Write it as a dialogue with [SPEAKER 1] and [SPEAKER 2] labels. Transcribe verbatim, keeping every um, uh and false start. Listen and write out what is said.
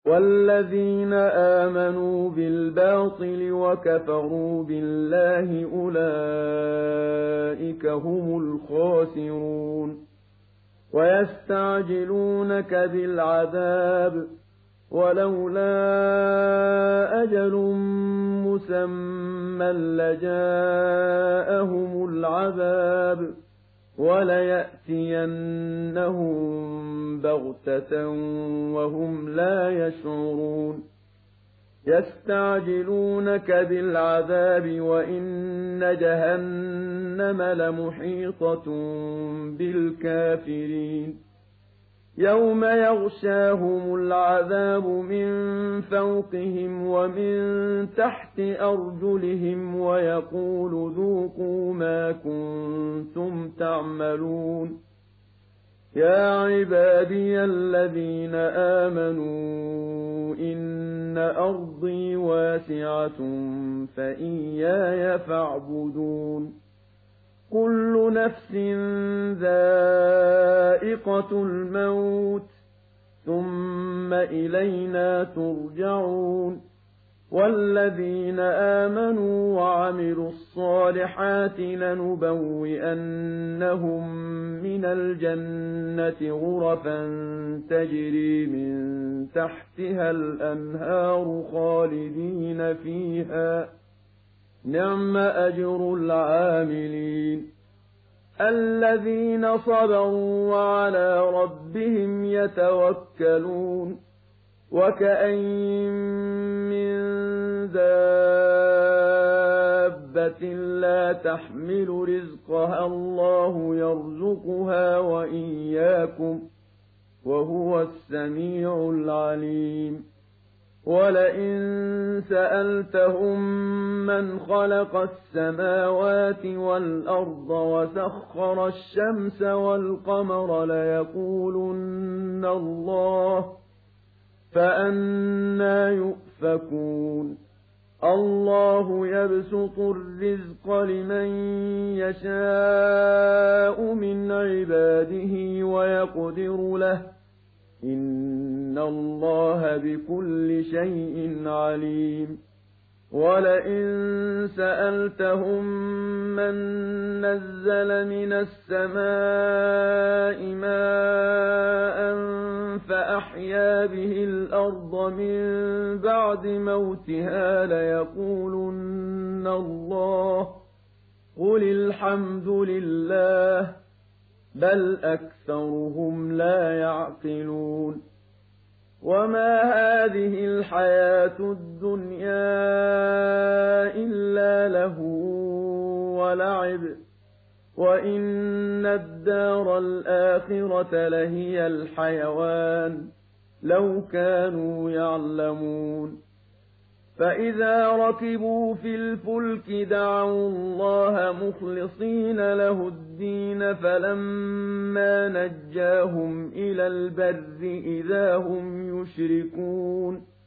[SPEAKER 1] وَالَّذِينَ آمَنُوا بِالْبَاطِلِ وَكَفَرُوا بِاللَّهِ أُولَٰئِكَ هُمُ الْخَاسِرُونَ وَيَسْتَعْجِلُونَكَ بِالْعَذَابِ وَلَوْلَا أَجَلٌ مُّسَمًّى لَّجَاءَهُمُ الْعَذَابُ وَلَيَأْتِيَنَّهُم بَغْتَةً وَهُمْ لَا يَشْعُرُونَ يَسْتَعْجِلُونَكَ بِالْعَذَابِ وَإِنَّ جَهَنَّمَ لَمُحِيطَةٌ بِالْكَافِرِينَ يَوْمَ يَغْشَاهُمُ الْعَذَابُ مِن فَوْقِهِمْ وَمِن تَحْتِ أَرْجُلِهِمْ وَيَقُولُ ذُوقُوا مَا كُنتُمْ تَعْمَلُونَ يَا عِبَادِيَ الَّذِينَ آمَنُوا إِنَّ أَرْضِي وَاسِعَةٌ فَإِيَّايَ فَاعْبُدُونِ كُلُّ نَفْسٍ ذَائِقَةُ الْمَوْتِ ثُمَّ إِلَيْنَا تُرْجَعُونَ وَالَّذِينَ آمَنُوا وَعَمِلُوا الصَّالِحَاتِ لَنُبَوِّئَنَّهُم مِّنَ الْجَنَّةِ غُرَفًا تَجْرِي مِن تَحْتِهَا الْأَنْهَارُ خَالِدِينَ فِيهَا نِعْمَ أَجْرُ الْعَامِلِينَ الَّذِينَ صَبَرُوا وَعَلَىٰ رَبِّهِمْ يَتَوَكَّلُونَ وَكَأَيِّن مِّن دَابَّةٍ لَّا تَحْمِلُ رِزْقَهَا اللَّهُ يَرْزُقُهَا وَإِيَّاكُمْ وَهُوَ السَّمِيعُ الْعَلِيمُ وَلَئِن سَأَلْتَهُم مَّنْ خَلَقَ السَّمَاوَاتِ وَالْأَرْضَ وَسَخَّرَ الشَّمْسَ وَالْقَمَرَ لَيَقُولُنَّ اللَّهُ فَأَنَّىٰ يُؤْفَكُونَ اللَّهُ يَبْسُطُ الرِّزْقَ لِمَن يَشَاءُ مِنْ عِبَادِهِ وَيَقْدِرُ لَهُ إِنَّ اللَّهَ بِكُلِّ شَيْءٍ عَلِيمٌ وَلَئِن سَأَلْتَهُم مَّن نَّزَّلَ مِنَ السَّمَاءِ مَاءً فَأَحْيَا بِهِ الْأَرْضَ مِن بَعْدِ مَوْتِهَا لَيَقُولُنَّ اللَّهُ قُلِ الْحَمْدُ لِلَّهِ بَلْ أَكْثَرُهُمْ لَا يَعْقِلُونَ وَمَا هَٰذِهِ الْحَيَاةُ الدُّنْيَا إِلَّا لَهْوٌ وَلَعِبٌ وَإِنَّ الدَّارَ الْآخِرَةَ لَهِيَ الْحَيَوَانُ لَوْ كَانُوا يَعْلَمُونَ فَإِذَا رَكِبُوا فِي الْفُلْكِ دَعَوُا اللَّهَ مُخْلِصِينَ لَهُ الدِّينَ فَلَمَّا نَجَّاهُمْ إِلَى الْبَرِّ إِذَا هُمْ يُشْرِكُونَ